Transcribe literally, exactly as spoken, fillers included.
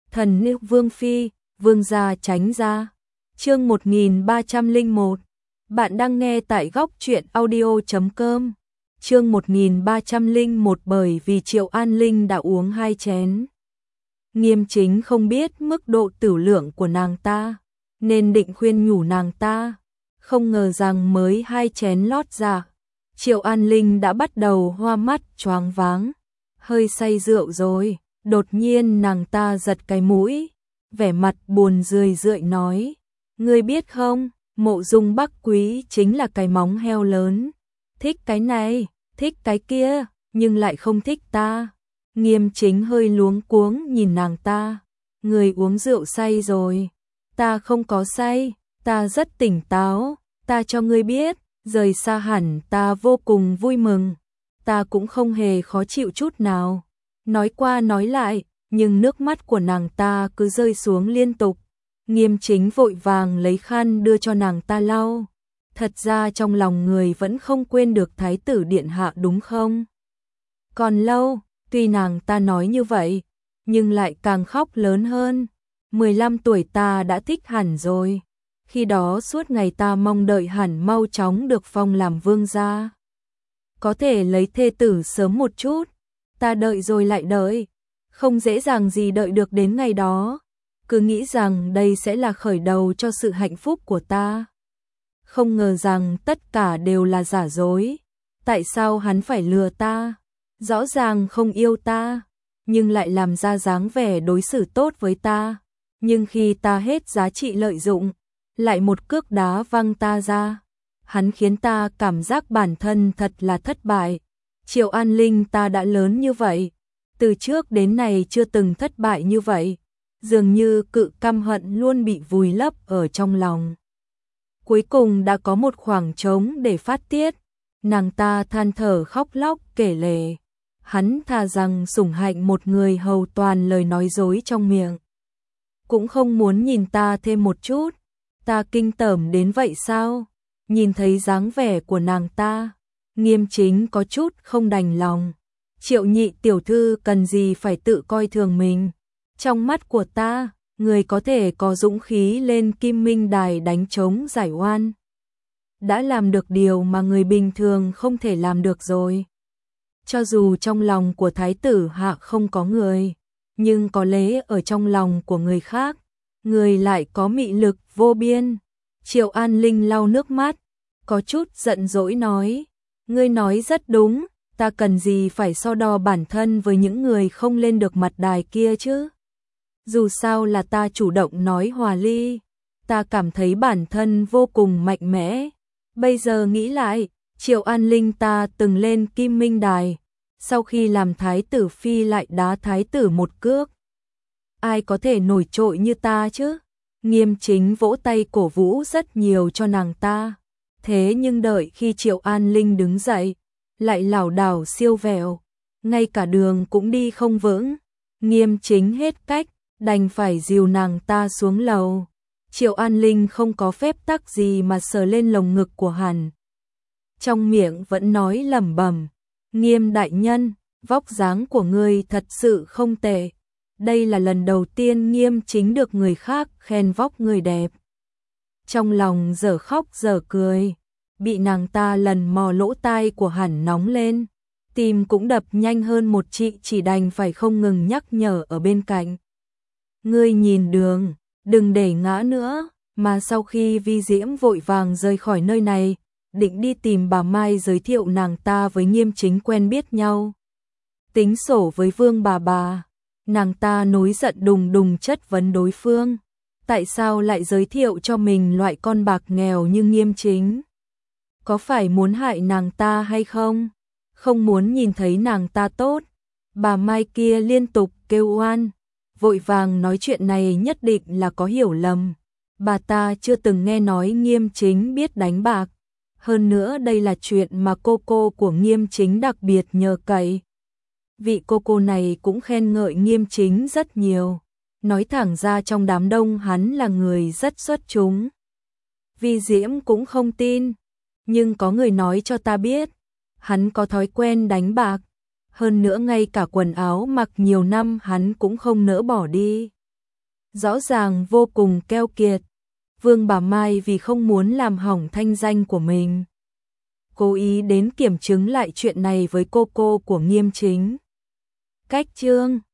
Thần nữ Vương Phi, Vương gia tránh ra. Chương một nghìn ba trăm lẻ một. Bạn đang nghe tại góc truyện audio chấm com. Chương một nghìn ba trăm lẻ một bởi vì Triệu An Linh đã uống hai chén. Nghiêm Chính không biết mức độ tửu lượng của nàng ta, nên định khuyên nhủ nàng ta. Không ngờ rằng mới hai chén lót ra, Triệu An Linh đã bắt đầu hoa mắt choáng váng, hơi say rượu rồi. Đột nhiên nàng ta giật cái mũi, vẻ mặt buồn rười rượi nói: "Ngươi biết không, Mộ Dung Bắc Quý chính là cái móng heo lớn, thích cái này, thích cái kia, nhưng lại không thích ta." Nghiêm Chính hơi luống cuống nhìn nàng ta: "Người uống rượu say rồi." "Ta không có say, ta rất tỉnh táo, ta cho ngươi biết, rời xa hẳn ta vô cùng vui mừng, ta cũng không hề khó chịu chút nào." Nói qua nói lại, nhưng nước mắt của nàng ta cứ rơi xuống liên tục. Nghiêm Chính vội vàng lấy khăn đưa cho nàng ta lau. Thật ra trong lòng người vẫn không quên được Thái tử điện hạ đúng không? Còn lâu, tuy nàng ta nói như vậy, nhưng lại càng khóc lớn hơn. mười lăm tuổi ta đã thích hẳn rồi. Khi đó suốt ngày ta mong đợi hẳn mau chóng được phong làm vương gia. Có thể lấy thê tử sớm một chút. Ta đợi rồi lại đợi, không dễ dàng gì đợi được đến ngày đó, cứ nghĩ rằng đây sẽ là khởi đầu cho sự hạnh phúc của ta. Không ngờ rằng tất cả đều là giả dối. Tại sao hắn phải lừa ta? Rõ ràng không yêu ta, nhưng lại làm ra dáng vẻ đối xử tốt với ta. Nhưng khi ta hết giá trị lợi dụng, lại một cước đá văng ta ra. Hắn khiến ta cảm giác bản thân thật là thất bại. Triệu An Linh ta đã lớn như vậy, từ trước đến nay chưa từng thất bại như vậy, dường như cự căm hận luôn bị vùi lấp ở trong lòng. Cuối cùng đã có một khoảng trống để phát tiết, nàng ta than thở khóc lóc kể lể. Hắn thà rằng sủng hạnh một người hầu toàn lời nói dối trong miệng, cũng không muốn nhìn ta thêm một chút. Ta kinh tởm đến vậy sao? Nhìn thấy dáng vẻ của nàng ta, Nghiêm Chính có chút không đành lòng. Triệu nhị tiểu thư cần gì phải tự coi thường mình. Trong mắt của ta, người có thể có dũng khí lên Kim Minh Đài đánh trống giải oan, đã làm được điều mà người bình thường không thể làm được rồi. Cho dù trong lòng của Thái tử hạ không có người, nhưng có lẽ ở trong lòng của người khác, người lại có mị lực vô biên. Triệu An Linh lau nước mắt, có chút giận dỗi nói: "Ngươi nói rất đúng, ta cần gì phải so đo bản thân với những người không lên được mặt đài kia chứ? Dù sao là ta chủ động nói hòa ly, ta cảm thấy bản thân vô cùng mạnh mẽ. Bây giờ nghĩ lại, Triệu An Linh ta từng lên Kim Minh Đài, sau khi làm thái tử phi lại đá thái tử một cước. Ai có thể nổi trội như ta chứ?" Nghiêm Chính vỗ tay cổ vũ rất nhiều cho nàng ta. Thế nhưng đợi khi Triệu An Linh đứng dậy, lại lảo đảo siêu vẹo, ngay cả đường cũng đi không vững. Nghiêm Chính hết cách, đành phải dìu nàng ta xuống lầu. Triệu An Linh không có phép tắc gì mà sờ lên lồng ngực của hắn, trong miệng vẫn nói lẩm bẩm: "Nghiêm đại nhân, vóc dáng của ngươi thật sự không tệ." Đây là lần đầu tiên Nghiêm Chính được người khác khen vóc người đẹp. Trong lòng dở khóc dở cười, bị nàng ta lần mò lỗ tai của hắn nóng lên, tim cũng đập nhanh hơn một chị, chỉ đành phải không ngừng nhắc nhở ở bên cạnh: "Ngươi nhìn đường, đừng để ngã nữa." Mà sau khi Vi Diễm vội vàng rời khỏi nơi này, định đi tìm bà Mai giới thiệu nàng ta với Nghiêm Chính quen biết nhau, tính sổ với Vương bà bà, nàng ta nổi giận đùng đùng chất vấn đối phương: tại sao lại giới thiệu cho mình loại con bạc nghèo như Nghiêm Chính? Có phải muốn hại nàng ta hay không? Không muốn nhìn thấy nàng ta tốt. Bà Mai kia liên tục kêu oan, vội vàng nói chuyện này nhất định là có hiểu lầm. Bà ta chưa từng nghe nói Nghiêm Chính biết đánh bạc. Hơn nữa đây là chuyện mà cô cô của Nghiêm Chính đặc biệt nhờ cậy. Vị cô cô này cũng khen ngợi Nghiêm Chính rất nhiều, nói thẳng ra trong đám đông hắn là người rất xuất chúng. Vi Diễm cũng không tin, nhưng có người nói cho ta biết, hắn có thói quen đánh bạc, hơn nữa ngay cả quần áo mặc nhiều năm hắn cũng không nỡ bỏ đi. rõ ràng vô cùng keo kiệt. Vương Bà Mai vì không muốn làm hỏng thanh danh của mình, cố ý đến kiểm chứng lại chuyện này với cô cô của Nghiêm Chính. Cách chương